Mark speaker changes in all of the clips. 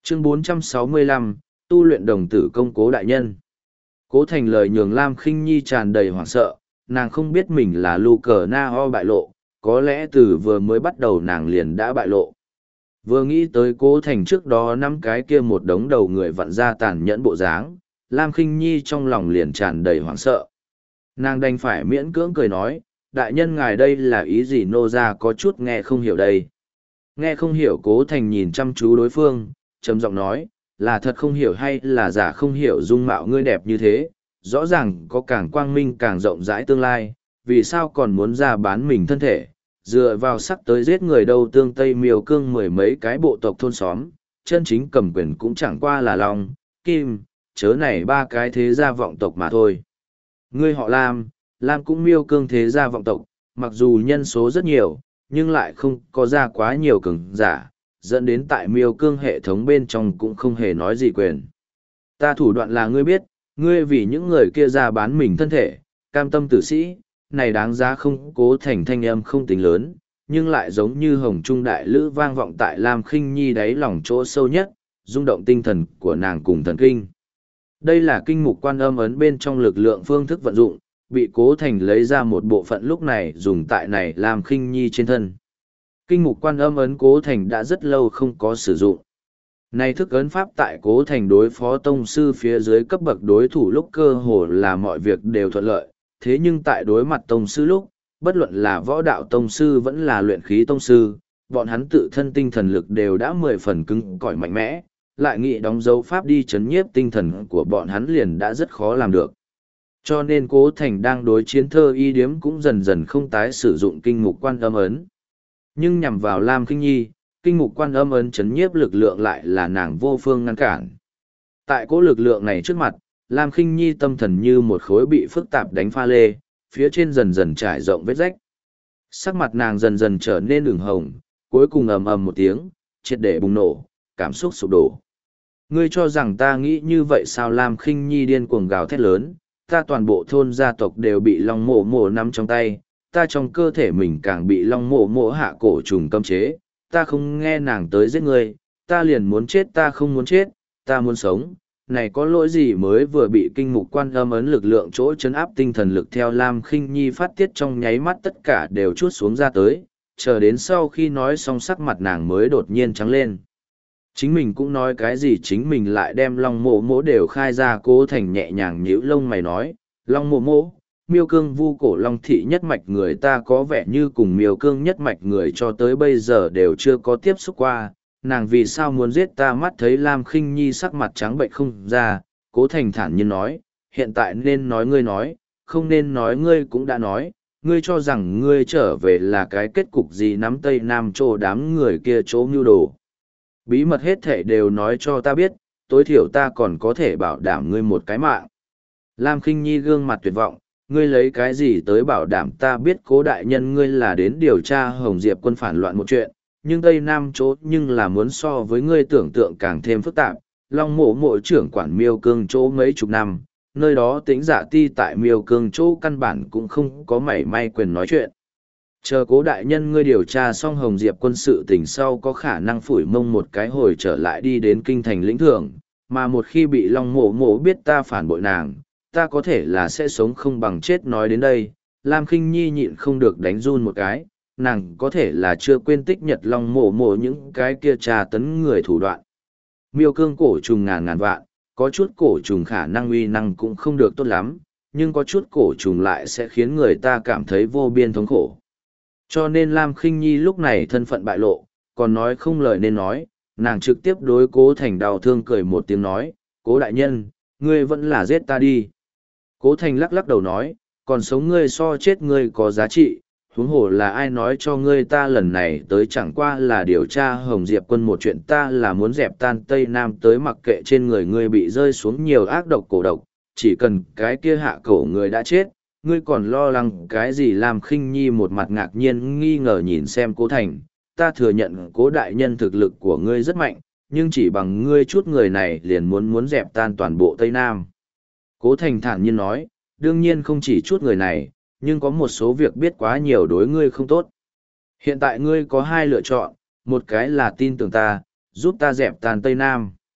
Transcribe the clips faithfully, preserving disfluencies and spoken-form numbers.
Speaker 1: Chương bốn trăm sáu mươi lăm, tu luyện đồng tử công cố đại nhân. Cố thành lời nhường Lam Khinh Nhi tràn đầy hoảng sợ, nàng không biết mình là lu cờ na ho bại lộ, có lẽ từ vừa mới bắt đầu nàng liền đã bại lộ. Vừa nghĩ tới cố thành trước đó năm cái kia một đống đầu người vặn ra tàn nhẫn bộ dáng, Lam Khinh Nhi trong lòng liền tràn đầy hoảng sợ. Nàng đành phải miễn cưỡng cười nói, đại nhân ngài đây là ý gì nô ra có chút nghe không hiểu đây. Nghe không hiểu cố thành nhìn chăm chú đối phương, trầm giọng nói, là thật không hiểu hay là giả không hiểu dung mạo ngươi đẹp như thế, rõ ràng có càng quang minh càng rộng rãi tương lai, vì sao còn muốn ra bán mình thân thể, dựa vào sắc tới giết người đâu tương tây miêu cương mười mấy cái bộ tộc thôn xóm, chân chính cầm quyền cũng chẳng qua là Long, Kim, chớ này ba cái thế gia vọng tộc mà thôi. Ngươi họ Lam, Lam cũng miêu cương thế gia vọng tộc, mặc dù nhân số rất nhiều, nhưng lại không có ra quá nhiều cường giả, dẫn đến tại miêu cương hệ thống bên trong cũng không hề nói gì quyền. Ta thủ đoạn là ngươi biết, ngươi vì những người kia ra bán mình thân thể, cam tâm tử sĩ, này đáng giá không. Cố thành thanh âm không tính lớn, nhưng lại giống như hồng trung đại lữ vang vọng tại Lam Khinh Nhi đáy lòng chỗ sâu nhất, rung động tinh thần của nàng cùng thần kinh. Đây là kinh mục quan âm ấn bên trong lực lượng phương thức vận dụng, bị cố thành lấy ra một bộ phận lúc này dùng tại này Lam Khinh Nhi trên thân. Kinh mục quan âm ấn cố thành đã rất lâu không có sử dụng. Này thức ấn pháp tại cố thành đối phó tông sư phía dưới cấp bậc đối thủ lúc cơ hồ là mọi việc đều thuận lợi, thế nhưng tại đối mặt tông sư lúc, bất luận là võ đạo tông sư vẫn là luyện khí tông sư, bọn hắn tự thân tinh thần lực đều đã mười phần cứng cỏi mạnh mẽ, lại nghĩ đóng dấu pháp đi chấn nhiếp tinh thần của bọn hắn liền đã rất khó làm được. Cho nên cố thành đang đối chiến thơ y điếm cũng dần dần không tái sử dụng kinh mục quan âm ấn. Nhưng nhằm vào Lam Khinh Nhi, kinh mục quan âm ấn chấn nhiếp lực lượng lại là nàng vô phương ngăn cản. Tại cố lực lượng này trước mặt, Lam Khinh Nhi tâm thần như một khối bị phức tạp đánh pha lê, phía trên dần dần trải rộng vết rách. Sắc mặt nàng dần dần trở nên ửng hồng, cuối cùng ầm ầm một tiếng, triệt để bùng nổ, cảm xúc sụp đổ. Ngươi cho rằng ta nghĩ như vậy sao? Lam Khinh Nhi điên cuồng gào thét lớn, ta toàn bộ thôn gia tộc đều bị Long Mộ Mộ nắm trong tay, ta trong cơ thể mình càng bị Long Mộ Mộ hạ cổ trùng cấm chế, ta không nghe nàng tới giết ngươi, ta liền muốn chết, ta không muốn chết, ta muốn sống. Này có lỗi gì? Mới vừa bị kinh mục quan âm ấn lực lượng chỗ chấn áp tinh thần lực theo Lam Khinh Nhi phát tiết trong nháy mắt tất cả đều trút xuống ra tới, chờ đến sau khi nói xong sắc mặt nàng mới đột nhiên trắng lên. Chính mình cũng nói cái gì chính mình lại đem Long Mộ Mộ đều khai ra. Cố thành nhẹ nhàng nhíu lông mày nói, Long Mộ Mộ, miêu cương vu cổ Long thị nhất mạch người ta có vẻ như cùng miêu cương nhất mạch người cho tới bây giờ đều chưa có tiếp xúc qua, nàng vì sao muốn giết ta? Mắt thấy Lam Khinh Nhi sắc mặt trắng bệnh không ra, cố thành thản nhiên nói, hiện tại nên nói ngươi nói, không nên nói ngươi cũng đã nói, ngươi cho rằng ngươi trở về là cái kết cục gì? Nắm Tây Nam chỗ đám người kia chỗ mưu đồ. Bí mật hết thể đều nói cho ta biết, tối thiểu ta còn có thể bảo đảm ngươi một cái mạng. Lam Khinh Nhi gương mặt tuyệt vọng, ngươi lấy cái gì tới bảo đảm? Ta biết cố đại nhân ngươi là đến điều tra Hồng Diệp quân phản loạn một chuyện, nhưng Tây Nam chỗ nhưng là muốn so với ngươi tưởng tượng càng thêm phức tạp. Long Mộ Mộ trưởng quản miêu cương chỗ mấy chục năm, nơi đó Tĩnh Dạ ti tại miêu cương chỗ căn bản cũng không có mảy may quyền nói chuyện. Chờ cố đại nhân ngươi điều tra xong Hồng Diệp quân sự tình sau có khả năng phủi mông một cái hồi trở lại đi đến kinh thành lĩnh thưởng, mà một khi bị Long Mộ Mộ biết ta phản bội nàng, ta có thể là sẽ sống không bằng chết. Nói đến đây, Lam Khinh Nhi nhịn không được đánh run một cái, nàng có thể là chưa quên tích nhật Long Mộ Mộ những cái kia trà tấn người thủ đoạn. Miêu cương cổ trùng ngàn ngàn vạn, có chút cổ trùng khả năng uy năng cũng không được tốt lắm, nhưng có chút cổ trùng lại sẽ khiến người ta cảm thấy vô biên thống khổ. Cho nên Lam Khinh Nhi lúc này thân phận bại lộ, còn nói không lời nên nói, nàng trực tiếp đối cố thành đau thương cười một tiếng nói, cố đại nhân, ngươi vẫn là giết ta đi. Cố thành lắc lắc đầu nói, còn sống ngươi so chết ngươi có giá trị, huống hồ là ai nói cho ngươi ta lần này tới chẳng qua là điều tra Hồng Diệp quân một chuyện, ta là muốn dẹp tan Tây Nam tới, mặc kệ trên người ngươi bị rơi xuống nhiều ác độc cổ độc, chỉ cần cái kia hạ cổ người đã chết, ngươi còn lo lắng cái gì? Lam Khinh Nhi một mặt ngạc nhiên nghi ngờ nhìn xem cố thành, ta thừa nhận cố đại nhân thực lực của ngươi rất mạnh, nhưng chỉ bằng ngươi chút người này liền muốn muốn dẹp tan toàn bộ Tây Nam. Cố thành thản nhiên nói, đương nhiên không chỉ chút người này, nhưng có một số việc biết quá nhiều đối ngươi không tốt. Hiện tại ngươi có hai lựa chọn, một cái là tin tưởng ta, giúp ta dẹp tan Tây Nam.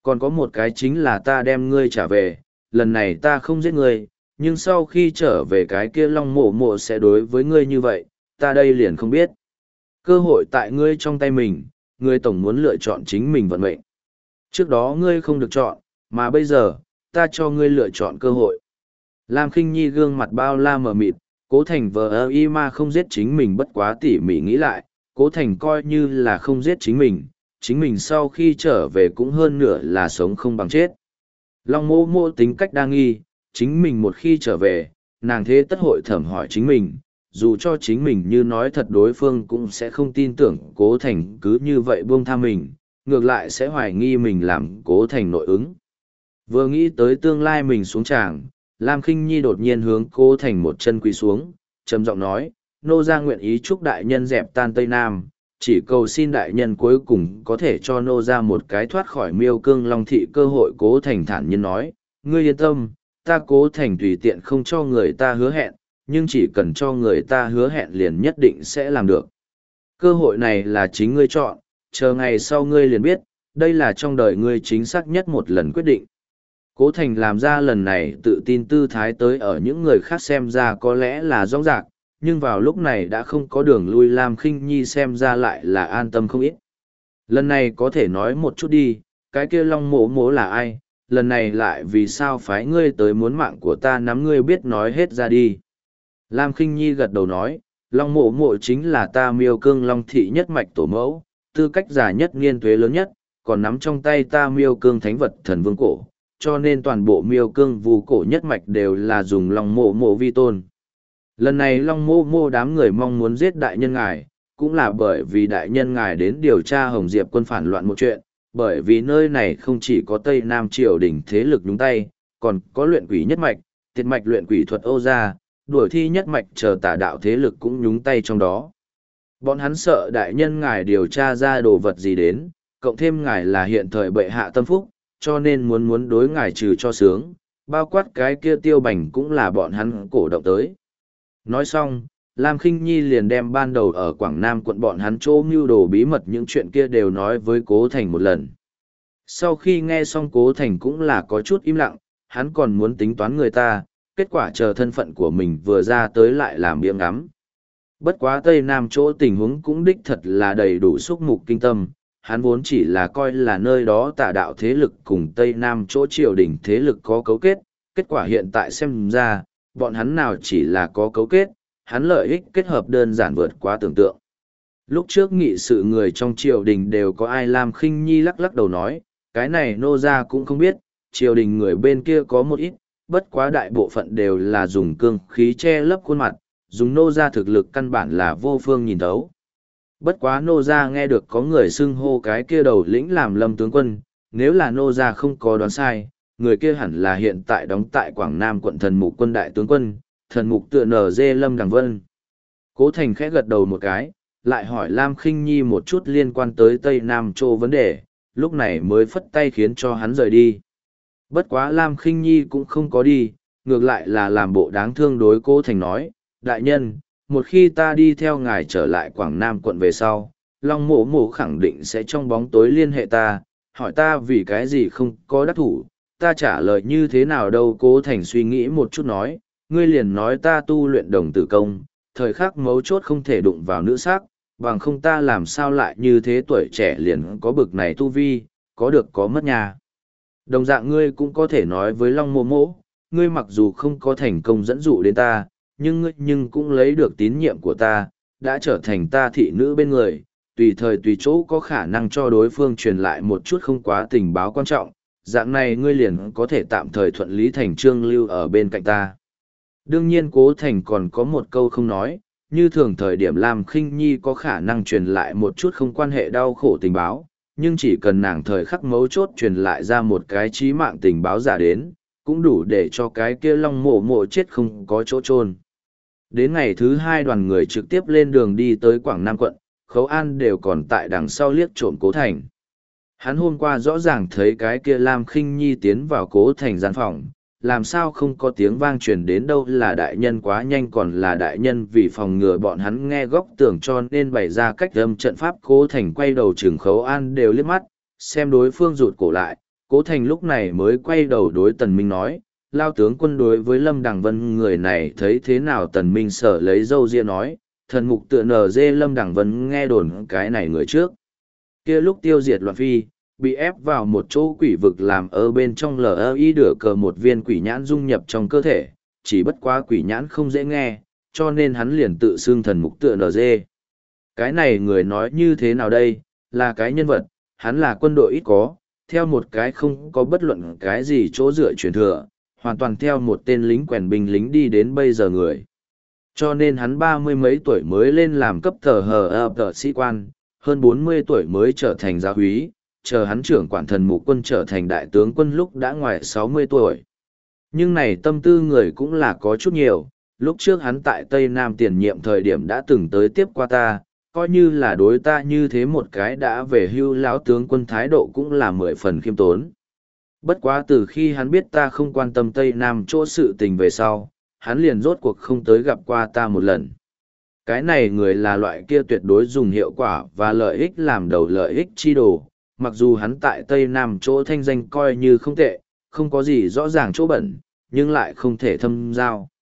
Speaker 1: Còn có một cái chính là ta đem ngươi trả về, lần này ta không giết ngươi, nhưng sau khi trở về cái kia long mộ mộ sẽ đối với ngươi như vậy, ta đây liền không biết. Cơ hội tại ngươi trong tay mình, ngươi tổng muốn lựa chọn chính mình vận mệnh. Trước đó ngươi không được chọn, mà bây giờ, ta cho ngươi lựa chọn cơ hội. Lam Khinh Nhi gương mặt bao la mờ mịt, Cố Thành vờ ơ y ma không giết chính mình bất quá tỉ mỉ nghĩ lại, Cố Thành coi như là không giết chính mình, chính mình sau khi trở về cũng hơn nửa là sống không bằng chết. Long mô mô tính cách đa nghi, chính mình một khi trở về, nàng thế tất hội thẩm hỏi chính mình, dù cho chính mình như nói thật đối phương cũng sẽ không tin tưởng Cố Thành cứ như vậy buông tha mình, ngược lại sẽ hoài nghi mình làm Cố Thành nội ứng. Vừa nghĩ tới tương lai mình xuống tràng, Lam Khinh Nhi đột nhiên hướng Cố Thành một chân quỳ xuống, trầm giọng nói, nô gia nguyện ý chúc đại nhân dẹp tan Tây Nam, chỉ cầu xin đại nhân cuối cùng có thể cho nô gia một cái thoát khỏi miêu cương long thị cơ hội. Cố Thành thản nhiên nói, ngươi yên tâm, ta Cố Thành tùy tiện không cho người ta hứa hẹn, nhưng chỉ cần cho người ta hứa hẹn liền nhất định sẽ làm được. Cơ hội này là chính ngươi chọn, chờ ngày sau ngươi liền biết, đây là trong đời ngươi chính xác nhất một lần quyết định. Cố Thành làm ra lần này tự tin tư thái tới ở những người khác xem ra có lẽ là rõ rạc, nhưng vào lúc này đã không có đường lui. Lam Khinh Nhi xem ra lại là an tâm không ít. Lần này có thể nói một chút đi, cái kia long mộ mố là ai, lần này lại vì sao phái ngươi tới muốn mạng của ta, nắm ngươi biết nói hết ra đi. Lam Khinh Nhi gật đầu nói, long mộ mộ chính là ta miêu cương long thị nhất mạch tổ mẫu, tư cách già nhất niên tuế lớn nhất, còn nắm trong tay ta miêu cương thánh vật thần vương cổ, cho nên toàn bộ miêu cương vu cổ nhất mạch đều là dùng long mộ mộ vi tôn. Lần này long mộ mộ đám người mong muốn giết đại nhân ngài, cũng là bởi vì đại nhân ngài đến điều tra Hồng Diệp quân phản loạn một chuyện, bởi vì nơi này không chỉ có Tây Nam triều đình thế lực nhúng tay, còn có luyện quỷ nhất mạch, tiệt mạch luyện quỷ thuật Âu gia, đuổi thi nhất mạch chờ tà đạo thế lực cũng nhúng tay trong đó. Bọn hắn sợ đại nhân ngài điều tra ra đồ vật gì đến, cộng thêm ngài là hiện thời bệ hạ tâm phúc, cho nên muốn muốn đối ngài trừ cho sướng, bao quát cái kia Tiêu Bành cũng là bọn hắn cổ động tới. Nói xong, Lam Khinh Nhi liền đem ban đầu ở Quảng Nam quận bọn hắn chỗ mưu đồ bí mật những chuyện kia đều nói với Cố Thành một lần. Sau khi nghe xong Cố Thành cũng là có chút im lặng, hắn còn muốn tính toán người ta, kết quả chờ thân phận của mình vừa ra tới lại làm biếng ngắm. Bất quá Tây Nam chỗ tình huống cũng đích thật là đầy đủ xúc mục kinh tâm, hắn vốn chỉ là coi là nơi đó tà đạo thế lực cùng Tây Nam chỗ triều đình thế lực có cấu kết, kết quả hiện tại xem ra, bọn hắn nào chỉ là có cấu kết, hắn lợi ích kết hợp đơn giản vượt quá tưởng tượng. Lúc trước nghị sự người trong triều đình đều có ai. Lam Khinh Nhi lắc lắc đầu nói, cái này nô gia cũng không biết, triều đình người bên kia có một ít, bất quá đại bộ phận đều là dùng cương khí che lấp khuôn mặt, dùng nô gia thực lực căn bản là vô phương nhìn thấu. Bất quá nô gia nghe được có người xưng hô cái kia đầu lĩnh làm Lâm tướng quân, nếu là nô gia không có đoán sai, người kia hẳn là hiện tại đóng tại Quảng Nam quận Thần Mục quân đại tướng quân, Thần Mục tựa nở dê Lâm Đằng Vân. Cố Thành khẽ gật đầu một cái, lại hỏi Lam Khinh Nhi một chút liên quan tới Tây Nam Châu vấn đề, lúc này mới phất tay khiến cho hắn rời đi. Bất quá Lam Khinh Nhi cũng không có đi, ngược lại là làm bộ đáng thương đối Cố Thành nói, đại nhân, một khi ta đi theo ngài trở lại Quảng Nam quận về sau, Long Mộ Mộ khẳng định sẽ trong bóng tối liên hệ ta, hỏi ta vì cái gì không có đắc thủ, ta trả lời như thế nào đâu. Cố Thành suy nghĩ một chút nói, ngươi liền nói ta tu luyện đồng tử công, thời khắc mấu chốt không thể đụng vào nữ sắc, bằng không ta làm sao lại như thế tuổi trẻ liền có bực này tu vi, có được có mất nhà. Đồng dạng ngươi cũng có thể nói với Long Mộ Mộ, ngươi mặc dù không có thành công dẫn dụ đến ta, nhưng ngươi nhưng cũng lấy được tín nhiệm của ta, đã trở thành ta thị nữ bên người, tùy thời tùy chỗ có khả năng cho đối phương truyền lại một chút không quá tình báo quan trọng, dạng này ngươi liền có thể tạm thời thuận lý thành trương lưu ở bên cạnh ta. Đương nhiên Cố Thành còn có một câu không nói, như thường thời điểm Lam Khinh Nhi có khả năng truyền lại một chút không quan hệ đau khổ tình báo, nhưng chỉ cần nàng thời khắc mấu chốt truyền lại ra một cái chí mạng tình báo giả đến, cũng đủ để cho cái kia Long Mộ Mộ chết không có chỗ chôn. Đến ngày thứ hai đoàn người trực tiếp lên đường đi tới Quảng Nam quận, Khấu An đều còn tại đằng sau liếc trộm Cố Thành. Hắn hôm qua rõ ràng thấy cái kia Lam Khinh Nhi tiến vào Cố Thành gian phòng, làm sao không có tiếng vang truyền đến đâu là đại nhân quá nhanh còn là đại nhân vì phòng ngừa bọn hắn nghe góc tưởng cho nên bày ra cách âm trận pháp. Cố Thành quay đầu chừng Khấu An đều liếc mắt, xem đối phương rụt cổ lại, Cố Thành lúc này mới quay đầu đối Tần Minh nói, Lao tướng quân đối với Lâm Đằng Vân người này thấy thế nào? Tần Minh sở lấy dâu ria nói, thần mục tựa nở dê Lâm Đằng Vân nghe đồn cái này người trước. Kia lúc tiêu diệt loạn phi, bị ép vào một chỗ quỷ vực làm ở bên trong lờ y đửa cờ một viên quỷ nhãn dung nhập trong cơ thể, chỉ bất quá quỷ nhãn không dễ nghe, cho nên hắn liền tự xưng thần mục tựa nở dê. Cái này người nói như thế nào đây, là cái nhân vật, hắn là quân đội ít có, theo một cái không có bất luận cái gì chỗ dựa truyền thừa, hoàn toàn theo một tên lính quèn binh lính đi đến bây giờ người. Cho nên hắn ba mươi mấy tuổi mới lên làm cấp tờ hờ ập tờ sĩ quan, hơn bốn mươi tuổi mới trở thành gia úy, chờ hắn trưởng quản thần mục quân trở thành đại tướng quân lúc đã ngoài sáu mươi tuổi. Nhưng này tâm tư người cũng là có chút nhiều, lúc trước hắn tại Tây Nam tiền nhiệm thời điểm đã từng tới tiếp qua ta, coi như là đối ta như thế một cái đã về hưu lão tướng quân thái độ cũng là mười phần khiêm tốn. Bất quá từ khi hắn biết ta không quan tâm Tây Nam chỗ sự tình về sau, hắn liền rốt cuộc không tới gặp qua ta một lần. Cái này người là loại kia tuyệt đối dùng hiệu quả và lợi ích làm đầu lợi ích chi đồ, mặc dù hắn tại Tây Nam chỗ thanh danh coi như không tệ, không có gì rõ ràng chỗ bẩn, nhưng lại không thể thâm giao.